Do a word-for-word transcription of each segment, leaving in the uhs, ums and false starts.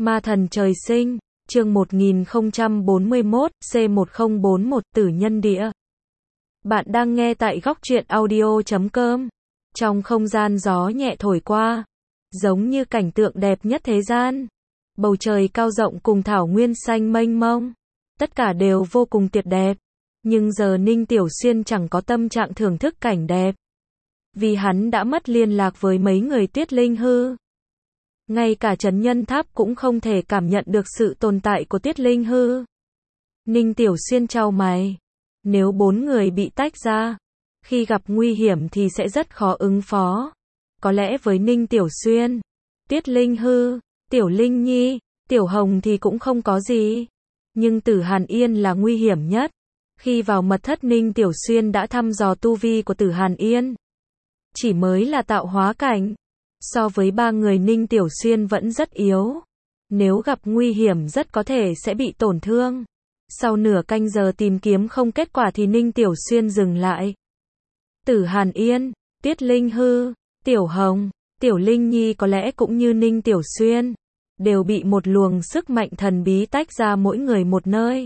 Ma thần trời sinh, chương một nghìn không trăm bốn mươi mốt, C một không bốn một Tử nhân địa. Bạn đang nghe tại góc truyện audio chấm com. Trong không gian gió nhẹ thổi qua, giống như cảnh tượng đẹp nhất thế gian. Bầu trời cao rộng cùng thảo nguyên xanh mênh mông, tất cả đều vô cùng tuyệt đẹp. Nhưng giờ Ninh Tiểu Xuyên chẳng có tâm trạng thưởng thức cảnh đẹp, vì hắn đã mất liên lạc với mấy người Tuyết Linh Hư. Ngay cả Trấn Nhân Tháp cũng không thể cảm nhận được sự tồn tại của Tuyết Linh Hư. Ninh Tiểu Xuyên chau mày. Nếu bốn người bị tách ra, khi gặp nguy hiểm thì sẽ rất khó ứng phó. Có lẽ với Ninh Tiểu Xuyên, Tuyết Linh Hư, Tiểu Linh Nhi, Tiểu Hồng thì cũng không có gì. Nhưng Tử Hàn Yên là nguy hiểm nhất. Khi vào mật thất, Ninh Tiểu Xuyên đã thăm dò tu vi của Tử Hàn Yên. Chỉ mới là tạo hóa cảnh. So với ba người, Ninh Tiểu Xuyên vẫn rất yếu. Nếu gặp nguy hiểm rất có thể sẽ bị tổn thương. Sau nửa canh giờ tìm kiếm không kết quả thì Ninh Tiểu Xuyên dừng lại. Tử Hàn Yên, Tuyết Linh Hư, Tiểu Hồng, Tiểu Linh Nhi có lẽ cũng như Ninh Tiểu Xuyên, đều bị một luồng sức mạnh thần bí tách ra mỗi người một nơi.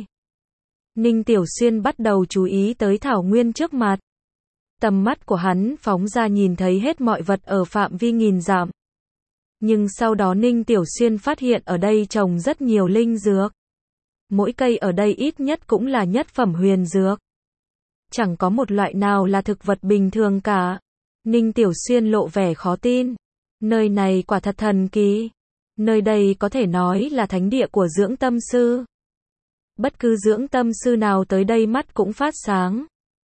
Ninh Tiểu Xuyên bắt đầu chú ý tới thảo nguyên trước mặt. Tầm mắt của hắn phóng ra nhìn thấy hết mọi vật ở phạm vi nghìn dặm. Nhưng sau đó Ninh Tiểu Xuyên phát hiện ở đây trồng rất nhiều linh dược. Mỗi cây ở đây ít nhất cũng là nhất phẩm huyền dược. Chẳng có một loại nào là thực vật bình thường cả. Ninh Tiểu Xuyên lộ vẻ khó tin. Nơi này quả thật thần kỳ. Nơi đây có thể nói là thánh địa của dưỡng tâm sư. Bất cứ dưỡng tâm sư nào tới đây mắt cũng phát sáng.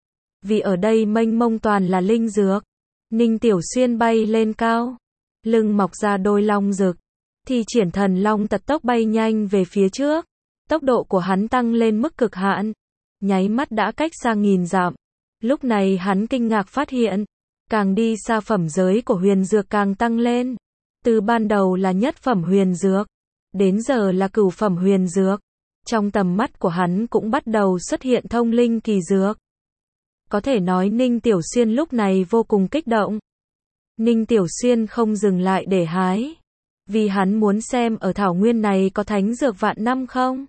Vì ở đây mênh mông toàn là linh dược. Ninh Tiểu Xuyên bay lên cao, lưng mọc ra đôi long rực, thi triển thần long tật tốc bay nhanh về phía trước. Tốc độ của hắn tăng lên mức cực hạn, nháy mắt đã cách xa nghìn dặm. Lúc này hắn kinh ngạc phát hiện, càng đi xa phẩm giới của huyền dược càng tăng lên. Từ ban đầu là nhất phẩm huyền dược, đến giờ là cửu phẩm huyền dược. Trong tầm mắt của hắn cũng bắt đầu xuất hiện thông linh kỳ dược. Có thể nói Ninh Tiểu Xuyên lúc này vô cùng kích động. Ninh Tiểu Xuyên không dừng lại để hái, vì hắn muốn xem ở thảo nguyên này có thánh dược vạn năm không.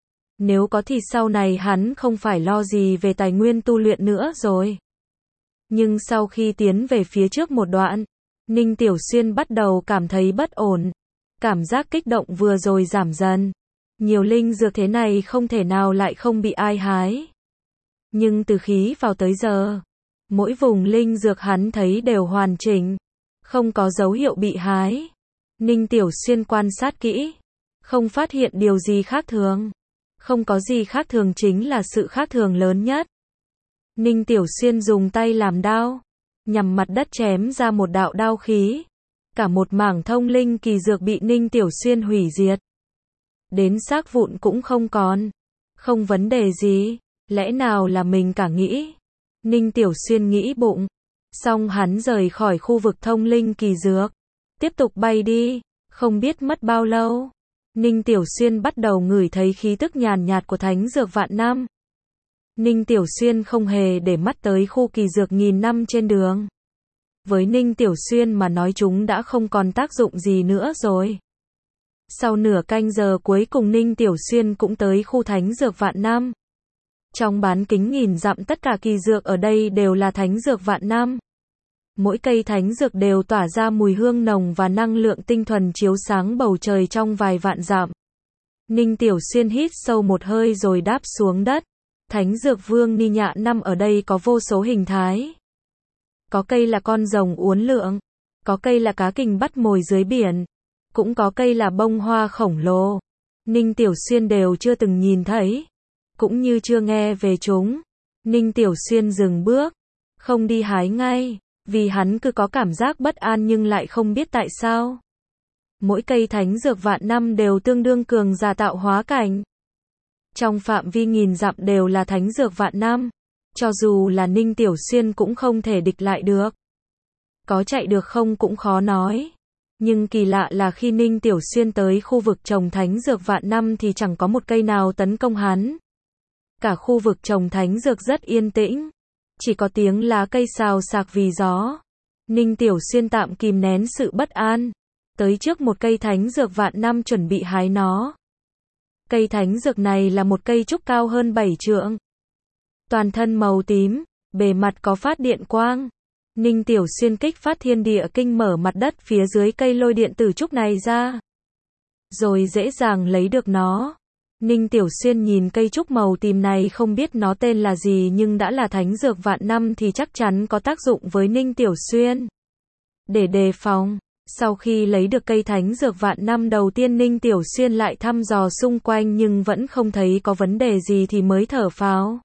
Nếu có thì sau này hắn không phải lo gì về tài nguyên tu luyện nữa rồi. Nhưng sau khi tiến về phía trước một đoạn, Ninh Tiểu Xuyên bắt đầu cảm thấy bất ổn. Cảm giác kích động vừa rồi giảm dần. Nhiều linh dược thế này không thể nào lại không bị ai hái. Nhưng từ khí vào tới giờ, mỗi vùng linh dược hắn thấy đều hoàn chỉnh, không có dấu hiệu bị hái. Ninh Tiểu Xuyên quan sát kỹ, không phát hiện điều gì khác thường. Không có gì khác thường chính là sự khác thường lớn nhất. Ninh Tiểu Xuyên dùng tay làm đao, nhằm mặt đất chém ra một đạo đao khí. Cả một mảng thông linh kỳ dược bị Ninh Tiểu Xuyên hủy diệt. Đến xác vụn cũng không còn. Không vấn đề gì. Lẽ nào là mình cả nghĩ? Ninh Tiểu Xuyên nghĩ bụng. Xong hắn rời khỏi khu vực thông linh kỳ dược, tiếp tục bay đi. Không biết mất bao lâu, Ninh Tiểu Xuyên bắt đầu ngửi thấy khí tức nhàn nhạt của thánh dược vạn năm. Ninh Tiểu Xuyên không hề để mắt tới khu kỳ dược nghìn năm trên đường. Với Ninh Tiểu Xuyên mà nói chúng đã không còn tác dụng gì nữa rồi. Sau nửa canh giờ cuối cùng Ninh Tiểu Xuyên cũng tới khu thánh dược vạn năm. Trong bán kính nghìn dặm tất cả kỳ dược ở đây đều là thánh dược vạn năm. Mỗi cây thánh dược đều tỏa ra mùi hương nồng và năng lượng tinh thuần chiếu sáng bầu trời trong vài vạn dặm. Ninh Tiểu Xuyên hít sâu một hơi rồi đáp xuống đất. Thánh dược vương ni nhạ năm ở đây có vô số hình thái. Có cây là con rồng uốn lượn, có cây là cá kình bắt mồi dưới biển, cũng có cây là bông hoa khổng lồ. Ninh Tiểu Xuyên đều chưa từng nhìn thấy, cũng như chưa nghe về chúng. Ninh Tiểu Xuyên dừng bước, không đi hái ngay, vì hắn cứ có cảm giác bất an nhưng lại không biết tại sao. Mỗi cây thánh dược vạn năm đều tương đương cường giả tạo hóa cảnh. Trong phạm vi nghìn dặm đều là thánh dược vạn năm, cho dù là Ninh Tiểu Xuyên cũng không thể địch lại được. Có chạy được không cũng khó nói. Nhưng kỳ lạ là khi Ninh Tiểu Xuyên tới khu vực trồng thánh dược vạn năm thì chẳng có một cây nào tấn công hắn. Cả khu vực trồng thánh dược rất yên tĩnh, chỉ có tiếng lá cây xào xạc vì gió. Ninh Tiểu Xuyên tạm kìm nén sự bất an, tới trước một cây thánh dược vạn năm chuẩn bị hái nó. Cây thánh dược này là một cây trúc cao hơn bảy trượng. Toàn thân màu tím, bề mặt có phát điện quang. Ninh Tiểu Xuyên kích phát thiên địa kinh mở mặt đất phía dưới cây lôi điện tử trúc này ra. Rồi dễ dàng lấy được nó. Ninh Tiểu Xuyên nhìn cây trúc màu tím này không biết nó tên là gì nhưng đã là thánh dược vạn năm thì chắc chắn có tác dụng với Ninh Tiểu Xuyên. Để đề phòng, sau khi lấy được cây thánh dược vạn năm đầu tiên Ninh Tiểu Xuyên lại thăm dò xung quanh nhưng vẫn không thấy có vấn đề gì thì mới thở phào.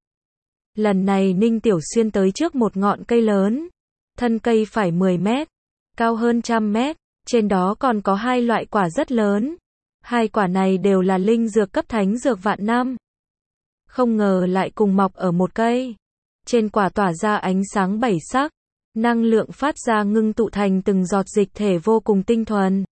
Lần này Ninh Tiểu Xuyên tới trước một ngọn cây lớn. Thân cây phải mười mét, cao hơn trăm mét, trên đó còn có hai loại quả rất lớn. Hai quả này đều là linh dược cấp thánh dược vạn năm. Không ngờ lại cùng mọc ở một cây. Trên quả tỏa ra ánh sáng bảy sắc, năng lượng phát ra ngưng tụ thành từng giọt dịch thể vô cùng tinh thuần.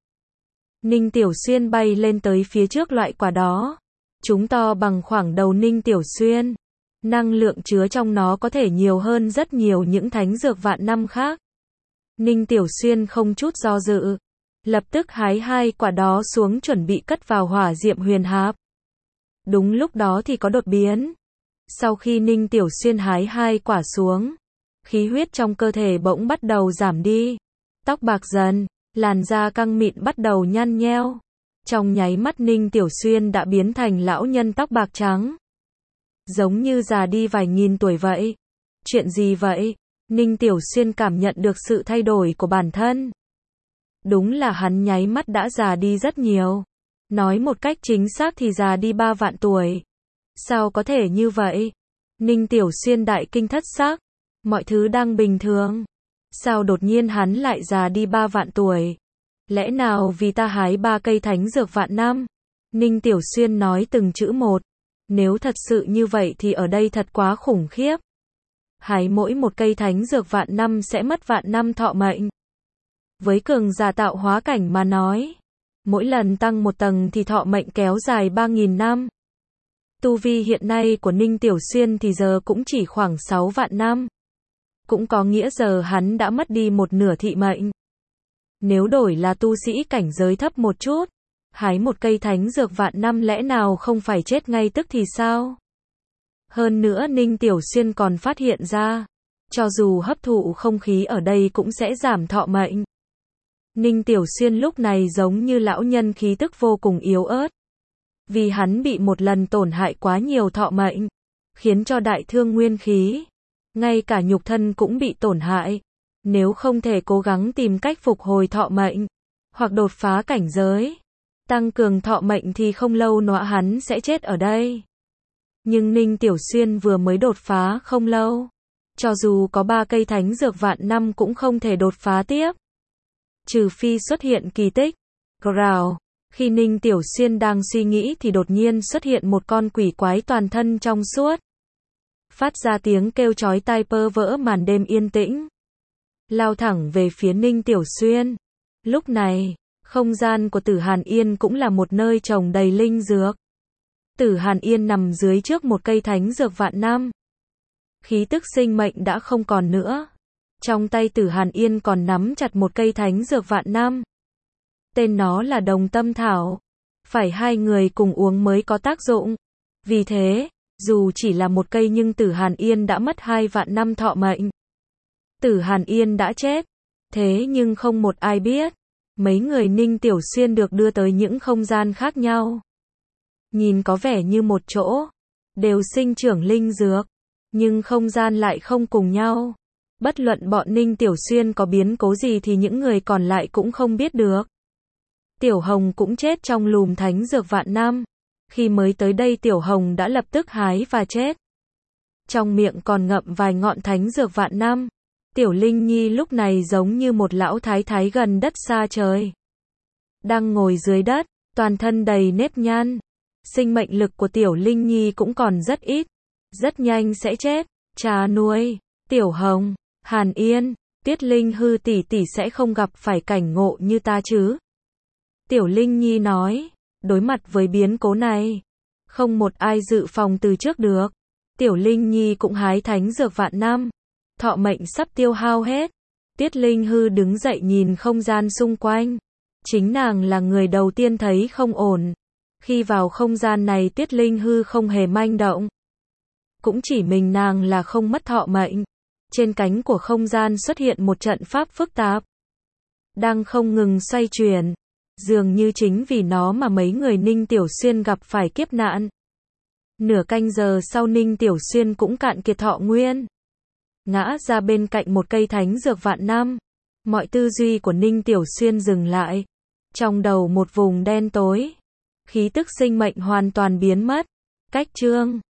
Ninh Tiểu Xuyên bay lên tới phía trước loại quả đó. Chúng to bằng khoảng đầu Ninh Tiểu Xuyên. Năng lượng chứa trong nó có thể nhiều hơn rất nhiều những thánh dược vạn năm khác. Ninh Tiểu Xuyên không chút do dự, lập tức hái hai quả đó xuống chuẩn bị cất vào hỏa diệm huyền hạp. Đúng lúc đó thì có đột biến. Sau khi Ninh Tiểu Xuyên hái hai quả xuống, khí huyết trong cơ thể bỗng bắt đầu giảm đi. Tóc bạc dần, làn da căng mịn bắt đầu nhăn nheo. Trong nháy mắt Ninh Tiểu Xuyên đã biến thành lão nhân tóc bạc trắng. Giống như già đi vài nghìn tuổi vậy. Chuyện gì vậy? Ninh Tiểu Xuyên cảm nhận được sự thay đổi của bản thân. Đúng là hắn nháy mắt đã già đi rất nhiều. Nói một cách chính xác thì già đi ba vạn tuổi. Sao có thể như vậy? Ninh Tiểu Xuyên đại kinh thất sắc. Mọi thứ đang bình thường. Sao đột nhiên hắn lại già đi ba vạn tuổi? Lẽ nào vì ta hái ba cây thánh dược vạn năm? Ninh Tiểu Xuyên nói từng chữ một. Nếu thật sự như vậy thì ở đây thật quá khủng khiếp. Hái mỗi một cây thánh dược vạn năm sẽ mất vạn năm thọ mệnh. Với cường giả tạo hóa cảnh mà nói, mỗi lần tăng một tầng thì thọ mệnh kéo dài ba nghìn năm. Tu vi hiện nay của Ninh Tiểu Xuyên thì giờ cũng chỉ khoảng sáu vạn năm. Cũng có nghĩa giờ hắn đã mất đi một nửa thị mệnh. Nếu đổi là tu sĩ cảnh giới thấp một chút, hái một cây thánh dược vạn năm lẽ nào không phải chết ngay tức thì sao? Hơn nữa Ninh Tiểu Xuyên còn phát hiện ra, cho dù hấp thụ không khí ở đây cũng sẽ giảm thọ mệnh. Ninh Tiểu Xuyên lúc này giống như lão nhân khí tức vô cùng yếu ớt. Vì hắn bị một lần tổn hại quá nhiều thọ mệnh, khiến cho đại thương nguyên khí, ngay cả nhục thân cũng bị tổn hại. Nếu không thể cố gắng tìm cách phục hồi thọ mệnh, hoặc đột phá cảnh giới, tăng cường thọ mệnh thì không lâu nữa hắn sẽ chết ở đây. Nhưng Ninh Tiểu Xuyên vừa mới đột phá không lâu. Cho dù có ba cây thánh dược vạn năm cũng không thể đột phá tiếp. Trừ phi xuất hiện kỳ tích. Growl. Khi Ninh Tiểu Xuyên đang suy nghĩ thì đột nhiên xuất hiện một con quỷ quái toàn thân trong suốt. Phát ra tiếng kêu chói tai pơ vỡ màn đêm yên tĩnh. Lao thẳng về phía Ninh Tiểu Xuyên. Lúc này, không gian của Tử Hàn Yên cũng là một nơi trồng đầy linh dược. Tử Hàn Yên nằm dưới trước một cây thánh dược vạn năm. Khí tức sinh mệnh đã không còn nữa. Trong tay Tử Hàn Yên còn nắm chặt một cây thánh dược vạn năm. Tên nó là Đồng Tâm Thảo. Phải hai người cùng uống mới có tác dụng. Vì thế, dù chỉ là một cây nhưng Tử Hàn Yên đã mất hai vạn năm thọ mệnh. Tử Hàn Yên đã chết. Thế nhưng không một ai biết. Mấy người Ninh Tiểu Xuyên được đưa tới những không gian khác nhau. Nhìn có vẻ như một chỗ. Đều sinh trưởng linh dược. Nhưng không gian lại không cùng nhau. Bất luận bọn Ninh Tiểu Xuyên có biến cố gì thì những người còn lại cũng không biết được. Tiểu Hồng cũng chết trong lùm thánh dược vạn năm. Khi mới tới đây Tiểu Hồng đã lập tức hái và chết. Trong miệng còn ngậm vài ngọn thánh dược vạn năm. Tiểu Linh Nhi lúc này giống như một lão thái thái gần đất xa trời. Đang ngồi dưới đất, toàn thân đầy nếp nhăn. Sinh mệnh lực của Tiểu Linh Nhi cũng còn rất ít. Rất nhanh sẽ chết. Cha nuôi, Tiểu Hồng, Hàn Yên, Tiết Linh Hư tỷ tỷ sẽ không gặp phải cảnh ngộ như ta chứ. Tiểu Linh Nhi nói, đối mặt với biến cố này, không một ai dự phòng từ trước được. Tiểu Linh Nhi cũng hái thánh dược vạn năm. Thọ mệnh sắp tiêu hao hết. Tiết Linh Hư đứng dậy nhìn không gian xung quanh. Chính nàng là người đầu tiên thấy không ổn. Khi vào không gian này Tiết Linh Hư không hề manh động. Cũng chỉ mình nàng là không mất thọ mệnh. Trên cánh của không gian xuất hiện một trận pháp phức tạp. Đang không ngừng xoay chuyển. Dường như chính vì nó mà mấy người Ninh Tiểu Xuyên gặp phải kiếp nạn. Nửa canh giờ sau Ninh Tiểu Xuyên cũng cạn kiệt thọ nguyên. Ngã ra bên cạnh một cây thánh dược vạn năm. Mọi tư duy của Ninh Tiểu Xuyên dừng lại. Trong đầu một vùng đen tối. Khí tức sinh mệnh hoàn toàn biến mất. Cách chương